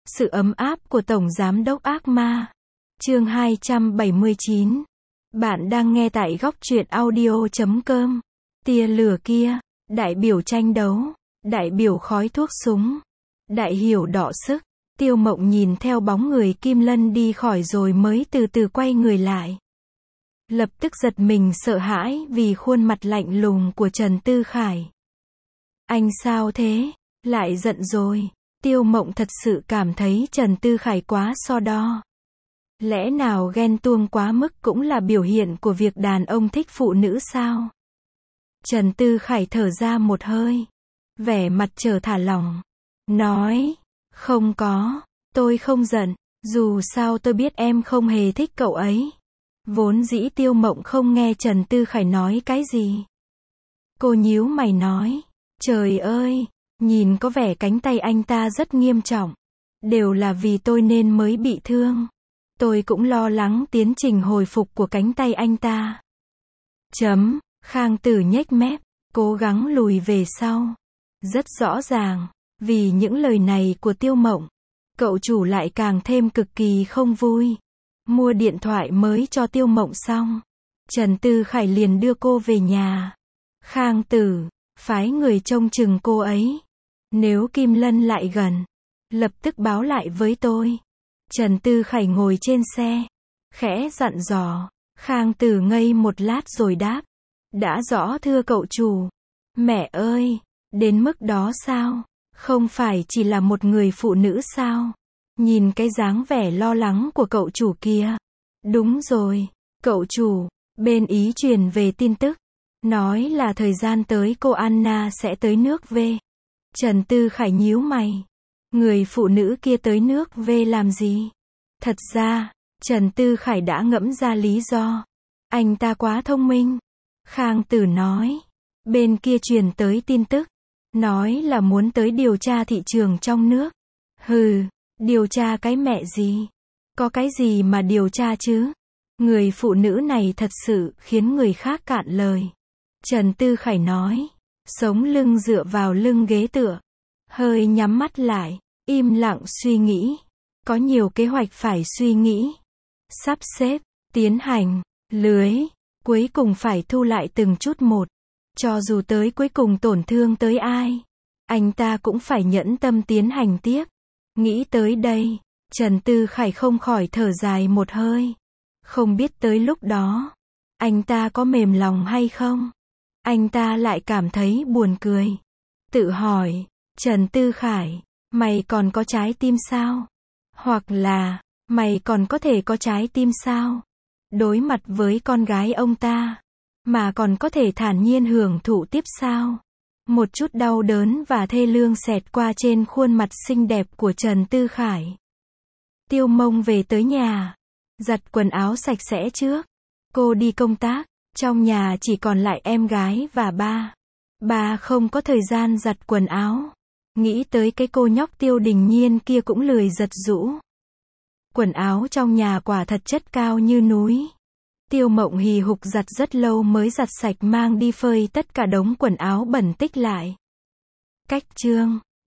Sự ấm áp của Tổng Giám đốc ác ma. Chương 279. Bạn đang nghe tại góc truyện audio.com. Tia lửa kia, đại biểu tranh đấu, đại biểu khói thuốc súng, đại hiểu đọ sức. Tiêu Mộng nhìn theo bóng người Kim Lân đi khỏi rồi mới từ từ quay người lại. Lập tức giật mình sợ hãi vì khuôn mặt lạnh lùng của Trần Tư Khải. Anh sao thế? Lại giận rồi. Tiêu Mộng thật sự cảm thấy Trần Tư Khải quá so đo. Lẽ nào ghen tuông quá mức cũng là biểu hiện của việc đàn ông thích phụ nữ sao? Trần Tư Khải thở ra một hơi, vẻ mặt trở thả lỏng, nói, không có, tôi không giận, dù sao tôi biết em không hề thích cậu ấy. Vốn dĩ Tiêu Mộng không nghe Trần Tư Khải nói cái gì. Cô nhíu mày nói, trời ơi, nhìn có vẻ cánh tay anh ta rất nghiêm trọng. Đều là vì tôi nên mới bị thương. Tôi cũng lo lắng tiến trình hồi phục của cánh tay anh ta. Khang Tử nhếch mép, cố gắng lùi về sau. Rất rõ ràng, vì những lời này của Tiêu Mộng, cậu chủ lại càng thêm cực kỳ không vui. Mua điện thoại mới cho Tiêu Mộng xong, Trần Tư Khải liền đưa cô về nhà. Khang Tử, phái người trông chừng cô ấy. Nếu Kim Lân lại gần, lập tức báo lại với tôi. Trần Tư Khải ngồi trên xe, khẽ dặn dò. Khang Tử ngây một lát rồi đáp, đã rõ thưa cậu chủ. Mẹ ơi, đến mức đó sao? Không phải chỉ là một người phụ nữ sao? Nhìn cái dáng vẻ lo lắng của cậu chủ kia. Đúng rồi, cậu chủ, bên Ý truyền về tin tức, nói là thời gian tới cô Anna sẽ tới nước V. Trần Tư Khải nhíu mày. Người phụ nữ kia tới nước V làm gì? Thật ra, Trần Tư Khải đã ngẫm ra lý do. Anh ta quá thông minh. Khang Tử nói. Bên kia truyền tới tin tức, nói là muốn tới điều tra thị trường trong nước. Hừ, điều tra cái mẹ gì? Có cái gì mà điều tra chứ? Người phụ nữ này thật sự khiến người khác cạn lời. Trần Tư Khải nói, sống lưng dựa vào lưng ghế tựa, hơi nhắm mắt lại, im lặng suy nghĩ. Có nhiều kế hoạch phải suy nghĩ, sắp xếp, tiến hành, lưới, cuối cùng phải thu lại từng chút một. Cho dù tới cuối cùng tổn thương tới ai, anh ta cũng phải nhẫn tâm tiến hành tiếp. Nghĩ tới đây, Trần Tư Khải không khỏi thở dài một hơi. Không biết tới lúc đó, anh ta có mềm lòng hay không? Anh ta lại cảm thấy buồn cười. Tự hỏi, Trần Tư Khải, mày còn có trái tim sao? Hoặc là, mày còn có thể có trái tim sao? Đối mặt với con gái ông ta, mà còn có thể thản nhiên hưởng thụ tiếp sao? Một chút đau đớn và thê lương xẹt qua trên khuôn mặt xinh đẹp của Trần Tư Khải. Tiêu Mông về tới nhà, giặt quần áo sạch sẽ trước. Cô đi công tác, trong nhà chỉ còn lại em gái và ba. Ba không có thời gian giặt quần áo. Nghĩ tới cái cô nhóc Tiêu Đình Nhiên kia cũng lười giặt giũ. Quần áo trong nhà quả thật chất cao như núi. Tiêu Mộng hì hục giặt rất lâu mới giặt sạch mang đi phơi tất cả đống quần áo bẩn tích lại. Cách chương